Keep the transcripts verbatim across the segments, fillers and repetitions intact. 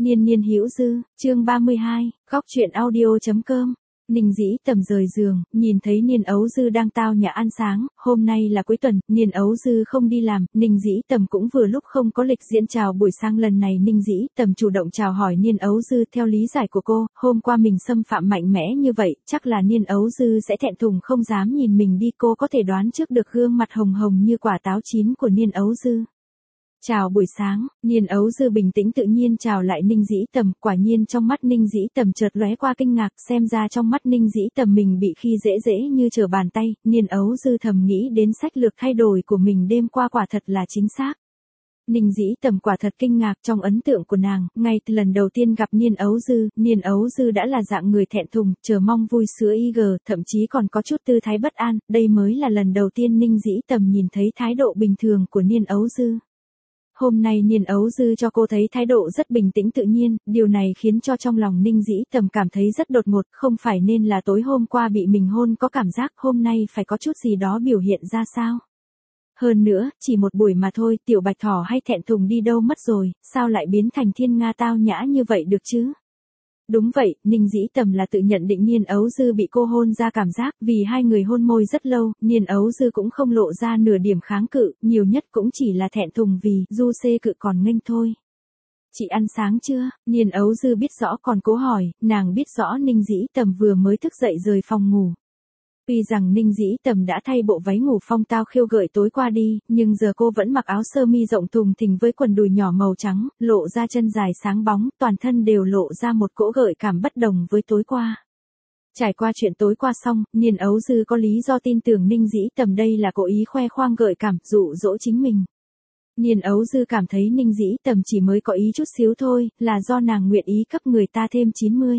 Niên niên hữu dư, chương ba mươi hai, góc truyện audio chấm com. Ninh Dĩ Tầm rời giường, nhìn thấy Niên Ấu Dư đang tao nhã ăn sáng, hôm nay là cuối tuần, Niên Ấu Dư không đi làm, Ninh Dĩ Tầm cũng vừa lúc không có lịch diễn chào buổi sáng lần này Ninh Dĩ Tầm chủ động chào hỏi Niên Ấu Dư theo lý giải của cô, hôm qua mình xâm phạm mạnh mẽ như vậy, chắc là Niên Ấu Dư sẽ thẹn thùng không dám nhìn mình đi, cô có thể đoán trước được gương mặt hồng hồng như quả táo chín của Niên Ấu Dư. Chào buổi sáng, Niên Ấu Dư bình tĩnh tự nhiên chào lại Ninh Dĩ Tầm, quả nhiên trong mắt Ninh Dĩ Tầm chợt lóe qua kinh ngạc, xem ra trong mắt Ninh Dĩ Tầm mình bị khi dễ dễ như trở bàn tay, Niên Ấu Dư thầm nghĩ đến sách lược thay đổi của mình đêm qua quả thật là chính xác. Ninh Dĩ Tầm quả thật kinh ngạc trong ấn tượng của nàng, ngay từ lần đầu tiên gặp Niên Ấu Dư, Niên Ấu Dư đã là dạng người thẹn thùng, chờ mong vui sữa y gờ, thậm chí còn có chút tư thái bất an, đây mới là lần đầu tiên Ninh Dĩ Tầm nhìn thấy thái độ bình thường của Niên Ấu Dư. Hôm nay Niên Ấu Dư cho cô thấy thái độ rất bình tĩnh tự nhiên, điều này khiến cho trong lòng Ninh Dĩ Tầm cảm thấy rất đột ngột, không phải nên là tối hôm qua bị mình hôn có cảm giác hôm nay phải có chút gì đó biểu hiện ra sao. Hơn nữa, chỉ một buổi mà thôi, tiểu bạch thỏ hay thẹn thùng đi đâu mất rồi, sao lại biến thành thiên nga tao nhã như vậy được chứ? Đúng vậy, Ninh Dĩ Tầm là tự nhận định Niên Ấu Dư bị cô hôn ra cảm giác, vì hai người hôn môi rất lâu, Niên Ấu Dư cũng không lộ ra nửa điểm kháng cự, nhiều nhất cũng chỉ là thẹn thùng vì du xê cự còn nghênh thôi. Chị ăn sáng chưa? Niên Ấu Dư biết rõ còn cố hỏi, nàng biết rõ Ninh Dĩ Tầm vừa mới thức dậy rời phòng ngủ. Tuy rằng Ninh Dĩ Tầm đã thay bộ váy ngủ phong tao khiêu gợi tối qua đi, nhưng giờ cô vẫn mặc áo sơ mi rộng thùng thình với quần đùi nhỏ màu trắng, lộ ra chân dài sáng bóng, toàn thân đều lộ ra một cỗ gợi cảm bất đồng với tối qua. Trải qua chuyện tối qua xong, Niên Ấu Dư có lý do tin tưởng Ninh Dĩ Tầm đây là cố ý khoe khoang gợi cảm, dụ dỗ chính mình. Niên Ấu Dư cảm thấy Ninh Dĩ Tầm chỉ mới có ý chút xíu thôi, là do nàng nguyện ý cấp người ta thêm chín mươi.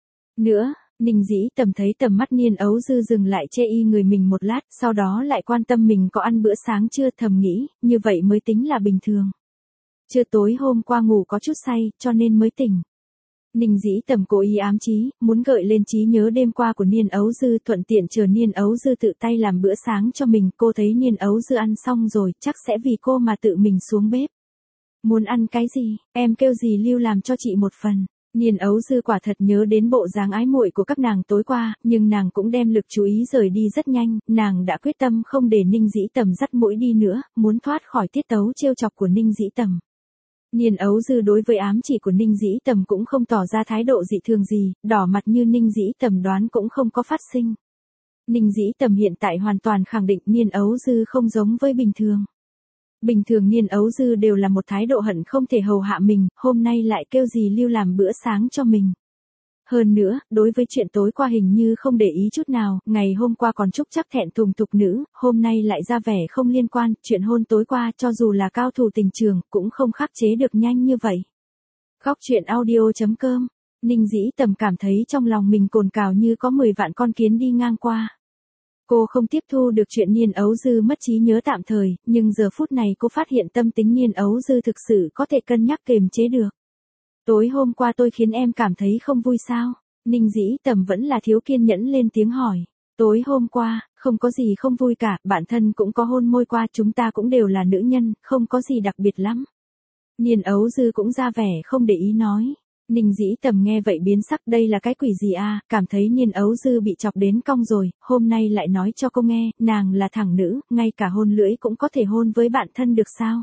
Nữa, Ninh Dĩ Tầm thấy tầm mắt Niên Ấu Dư dừng lại che y người mình một lát, sau đó lại quan tâm mình có ăn bữa sáng chưa, thầm nghĩ, như vậy mới tính là bình thường. Trưa tối hôm qua ngủ có chút say, cho nên mới tỉnh. Ninh Dĩ Tầm cố ý ám chí, muốn gợi lên trí nhớ đêm qua của Niên Ấu Dư, thuận tiện chờ Niên Ấu Dư tự tay làm bữa sáng cho mình, cô thấy Niên Ấu Dư ăn xong rồi, chắc sẽ vì cô mà tự mình xuống bếp. Muốn ăn cái gì, em kêu gì lưu làm cho chị một phần. Niên Ấu Dư quả thật nhớ đến bộ dáng ái muội của các nàng tối qua, nhưng nàng cũng đem lực chú ý rời đi rất nhanh, nàng đã quyết tâm không để Ninh Dĩ Tầm dắt mũi đi nữa, muốn thoát khỏi tiết tấu trêu chọc của Ninh Dĩ Tầm. Niên Ấu Dư đối với ám chỉ của Ninh Dĩ Tầm cũng không tỏ ra thái độ dị thường gì, đỏ mặt như Ninh Dĩ Tầm đoán cũng không có phát sinh. Ninh Dĩ Tầm hiện tại hoàn toàn khẳng định Niên Ấu Dư không giống với bình thường. Bình thường Niên Ấu Dư đều là một thái độ hận không thể hầu hạ mình, hôm nay lại kêu gì lưu làm bữa sáng cho mình. Hơn nữa, đối với chuyện tối qua hình như không để ý chút nào, ngày hôm qua còn chúc chắc thẹn thùng tục nữ, hôm nay lại ra vẻ không liên quan, chuyện hôn tối qua cho dù là cao thủ tình trường, cũng không khắc chế được nhanh như vậy. Góc truyện audio chấm com. Ninh Dĩ Tầm cảm thấy trong lòng mình cồn cào như có mười vạn con kiến đi ngang qua. Cô không tiếp thu được chuyện Niên Ấu Dư mất trí nhớ tạm thời, nhưng giờ phút này cô phát hiện tâm tính Niên Ấu Dư thực sự có thể cân nhắc kiềm chế được. Tối hôm qua tôi khiến em cảm thấy không vui sao? Ninh Dĩ Tầm vẫn là thiếu kiên nhẫn lên tiếng hỏi. Tối hôm qua, không có gì không vui cả, bản thân cũng có hôn môi qua, chúng ta cũng đều là nữ nhân, không có gì đặc biệt lắm. Niên Ấu Dư cũng ra vẻ không để ý nói. Ninh Dĩ Tầm nghe vậy biến sắc, đây là cái quỷ gì à, cảm thấy Niên Ấu Dư bị chọc đến cong rồi, hôm nay lại nói cho cô nghe, nàng là thẳng nữ, ngay cả hôn lưỡi cũng có thể hôn với bạn thân được sao?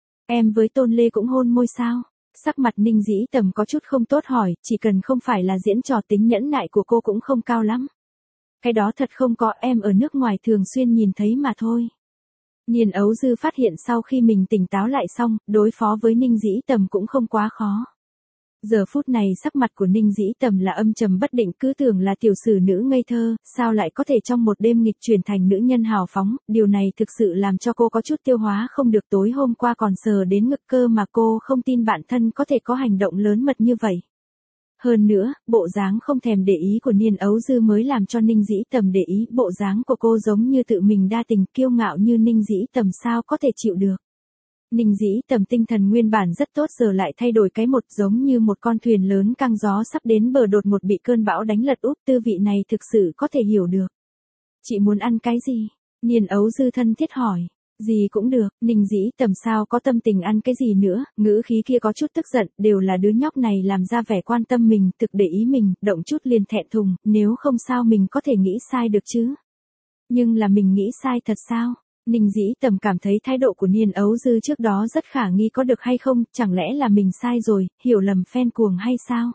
Em với Tôn Lê cũng hôn môi sao? Sắc mặt Ninh Dĩ Tầm có chút không tốt hỏi, chỉ cần không phải là diễn trò, tính nhẫn nại của cô cũng không cao lắm. Cái đó thật không có, em ở nước ngoài thường xuyên nhìn thấy mà thôi. Niên Ấu Dư phát hiện sau khi mình tỉnh táo lại xong, đối phó với Ninh Dĩ Tầm cũng không quá khó. Giờ phút này sắc mặt của Ninh Dĩ Tầm là âm trầm bất định, cứ tưởng là tiểu sử nữ ngây thơ, sao lại có thể trong một đêm nghịch chuyển thành nữ nhân hào phóng, điều này thực sự làm cho cô có chút tiêu hóa không được, tối hôm qua còn sờ đến ngực cơ mà cô không tin bản thân có thể có hành động lớn mật như vậy. Hơn nữa, bộ dáng không thèm để ý của Niên Ấu Dư mới làm cho Ninh Dĩ Tầm để ý, bộ dáng của cô giống như tự mình đa tình, kiêu ngạo như Ninh Dĩ Tầm sao có thể chịu được. Ninh Dĩ Tầm tinh thần nguyên bản rất tốt giờ lại thay đổi cái một, giống như một con thuyền lớn căng gió sắp đến bờ đột ngột bị cơn bão đánh lật úp, tư vị này thực sự có thể hiểu được. Chị muốn ăn cái gì? Niên Ấu Dư thân thiết hỏi. Gì cũng được, Ninh Dĩ Tầm sao có tâm tình ăn cái gì nữa, ngữ khí kia có chút tức giận, đều là đứa nhóc này làm ra vẻ quan tâm mình, thực để ý mình, động chút liền thẹn thùng, nếu không sao mình có thể nghĩ sai được chứ. Nhưng là mình nghĩ sai thật sao? Ninh Dĩ Tầm cảm thấy thái độ của Niên Ấu Dư trước đó rất khả nghi, có được hay không, chẳng lẽ là mình sai rồi, hiểu lầm fan cuồng hay sao?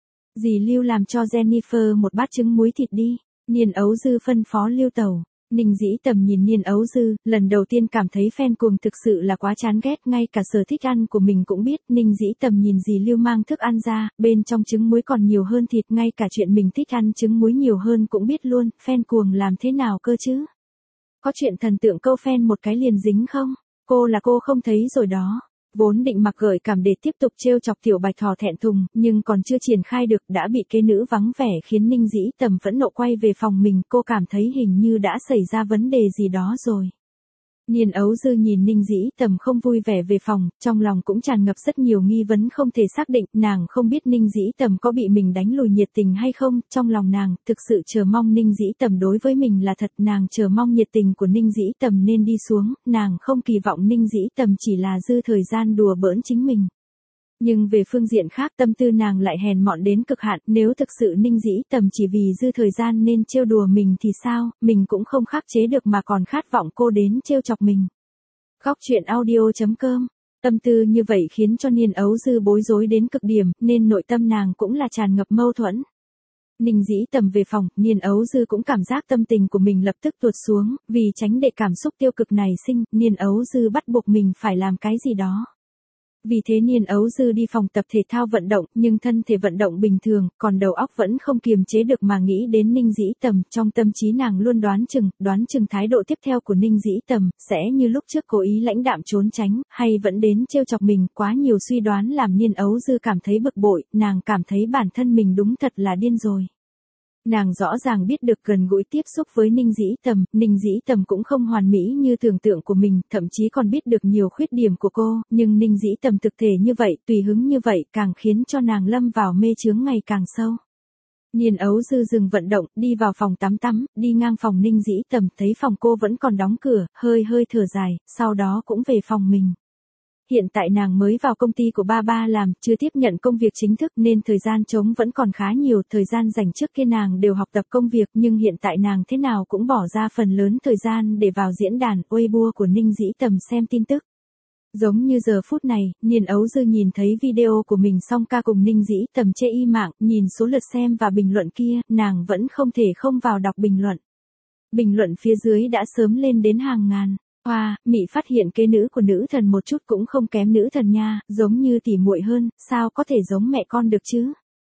Dì Lưu làm cho Jennifer một bát trứng muối thịt đi, Niên Ấu Dư phân phó Lưu Tẩu. Ninh Dĩ Tầm nhìn Niên Ấu Dư, lần đầu tiên cảm thấy fan cuồng thực sự là quá chán ghét, ngay cả sở thích ăn của mình cũng biết. Ninh Dĩ Tầm nhìn dì Lưu mang thức ăn ra, bên trong trứng muối còn nhiều hơn thịt, ngay cả chuyện mình thích ăn trứng muối nhiều hơn cũng biết luôn, fan cuồng làm thế nào cơ chứ? Có chuyện thần tượng câu fan một cái liền dính không? Cô là cô không thấy rồi đó. Vốn định mặc gợi cảm để tiếp tục trêu chọc tiểu bạch thỏ thẹn thùng, nhưng còn chưa triển khai được đã bị kế nữ vắng vẻ khiến Ninh Dĩ Tầm phẫn nộ quay về phòng mình, cô cảm thấy hình như đã xảy ra vấn đề gì đó rồi. Niên Ấu Dư nhìn Ninh Dĩ Tầm không vui vẻ về phòng, trong lòng cũng tràn ngập rất nhiều nghi vấn không thể xác định, nàng không biết Ninh Dĩ Tầm có bị mình đánh lùi nhiệt tình hay không, trong lòng nàng thực sự chờ mong Ninh Dĩ Tầm đối với mình là thật, nàng chờ mong nhiệt tình của Ninh Dĩ Tầm nên đi xuống, nàng không kỳ vọng Ninh Dĩ Tầm chỉ là dư thời gian đùa bỡn chính mình. Nhưng về phương diện khác tâm tư nàng lại hèn mọn đến cực hạn, nếu thực sự Ninh Dĩ Tầm chỉ vì dư thời gian nên trêu đùa mình thì sao, mình cũng không khắc chế được mà còn khát vọng cô đến trêu chọc mình. Góc truyện audio chấm com. Tâm tư như vậy khiến cho Niên Ấu Dư bối rối đến cực điểm, nên nội tâm nàng cũng là tràn ngập mâu thuẫn. Ninh Dĩ Tầm về phòng, Niên Ấu Dư cũng cảm giác tâm tình của mình lập tức tuột xuống, vì tránh để cảm xúc tiêu cực này sinh, Niên Ấu Dư bắt buộc mình phải làm cái gì đó. Vì thế Niên Ấu Dư đi phòng tập thể thao vận động, nhưng thân thể vận động bình thường, còn đầu óc vẫn không kiềm chế được mà nghĩ đến Ninh Dĩ Tầm, trong tâm trí nàng luôn đoán chừng, đoán chừng thái độ tiếp theo của Ninh Dĩ Tầm, sẽ như lúc trước cố ý lãnh đạm trốn tránh, hay vẫn đến trêu chọc mình, quá nhiều suy đoán làm Niên Ấu Dư cảm thấy bực bội, nàng cảm thấy bản thân mình đúng thật là điên rồi. Nàng rõ ràng biết được gần gũi tiếp xúc với Ninh Dĩ Tầm, Ninh Dĩ Tầm cũng không hoàn mỹ như tưởng tượng của mình, thậm chí còn biết được nhiều khuyết điểm của cô, nhưng Ninh Dĩ Tầm thực thể như vậy, tùy hứng như vậy, càng khiến cho nàng lâm vào mê chướng ngày càng sâu. Niên Ấu Dư dừng vận động, đi vào phòng tắm tắm, đi ngang phòng Ninh Dĩ Tầm, thấy phòng cô vẫn còn đóng cửa, hơi hơi thở dài, sau đó cũng về phòng mình. Hiện tại nàng mới vào công ty của ba ba làm, chưa tiếp nhận công việc chính thức nên thời gian trống vẫn còn khá nhiều, thời gian dành trước kia nàng đều học tập công việc nhưng hiện tại nàng thế nào cũng bỏ ra phần lớn thời gian để vào diễn đàn Weibo của Ninh Dĩ Tầm xem tin tức. Giống như giờ phút này, Niên Ấu Dư nhìn thấy video của mình song ca cùng Ninh Dĩ Tầm chê y mạng, nhìn số lượt xem và bình luận kia, nàng vẫn không thể không vào đọc bình luận. Bình luận phía dưới đã sớm lên đến hàng ngàn. Hoa, Mị phát hiện kế nữ của nữ thần một chút cũng không kém nữ thần nha, giống như tỉ muội hơn, sao có thể giống mẹ con được chứ?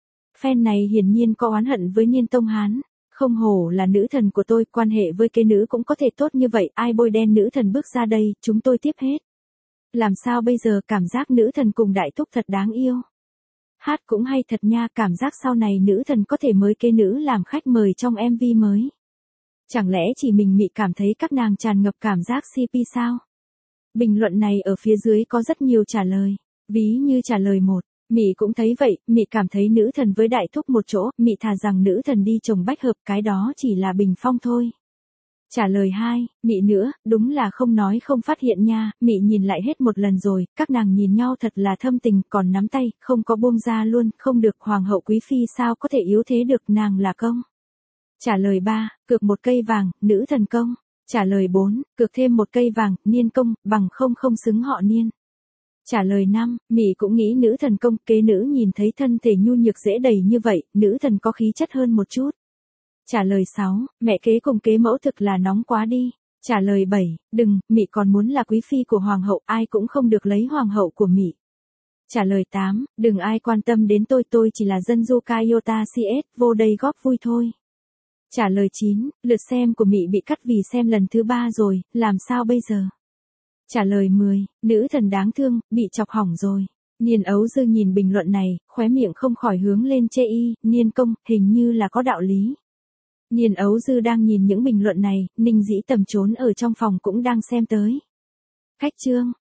Fan này hiển nhiên có oán hận với Niên Tông Hán, không hổ là nữ thần của tôi, quan hệ với kế nữ cũng có thể tốt như vậy, ai bôi đen nữ thần bước ra đây, chúng tôi tiếp hết. Làm sao bây giờ, cảm giác nữ thần cùng đại thúc thật đáng yêu. Hát cũng hay thật nha, cảm giác sau này nữ thần có thể mới kế nữ làm khách mời trong em vê mới. Chẳng lẽ chỉ mình Mị cảm thấy các nàng tràn ngập cảm giác xê pê sao? Bình luận này ở phía dưới có rất nhiều trả lời. Ví như trả lời một, Mị cũng thấy vậy, Mị cảm thấy nữ thần với đại thúc một chỗ, Mị thà rằng nữ thần đi trồng bách hợp, cái đó chỉ là bình phong thôi. Trả lời hai, Mị nữa, đúng là không nói không phát hiện nha, Mị nhìn lại hết một lần rồi, các nàng nhìn nhau thật là thâm tình, còn nắm tay, không có buông ra luôn, không được, hoàng hậu quý phi sao có thể yếu thế được, nàng là công. Trả lời ba, cược một cây vàng, nữ thần công. Trả lời bốn, cược thêm một cây vàng, Niên công, bằng không không xứng họ Niên. Trả lời năm, Mị cũng nghĩ nữ thần công, kế nữ nhìn thấy thân thể nhu nhược dễ đầy như vậy, nữ thần có khí chất hơn một chút. Trả lời sáu, mẹ kế cùng kế mẫu thực là nóng quá đi. Trả lời bảy, đừng, Mị còn muốn là quý phi của hoàng hậu, ai cũng không được lấy hoàng hậu của Mị. Trả lời tám, đừng ai quan tâm đến tôi, tôi chỉ là dân du Kayota xê ét, vô đây góp vui thôi. Trả lời chín, lượt xem của Mị bị cắt vì xem lần thứ ba rồi, làm sao bây giờ? Trả lời mười, nữ thần đáng thương, bị chọc hỏng rồi. Niên Ấu Dư nhìn bình luận này, khóe miệng không khỏi hướng lên chê y, Niên công, hình như là có đạo lý. Niên Ấu Dư đang nhìn những bình luận này, Ninh Dĩ Tầm trốn ở trong phòng cũng đang xem tới. Khách chương.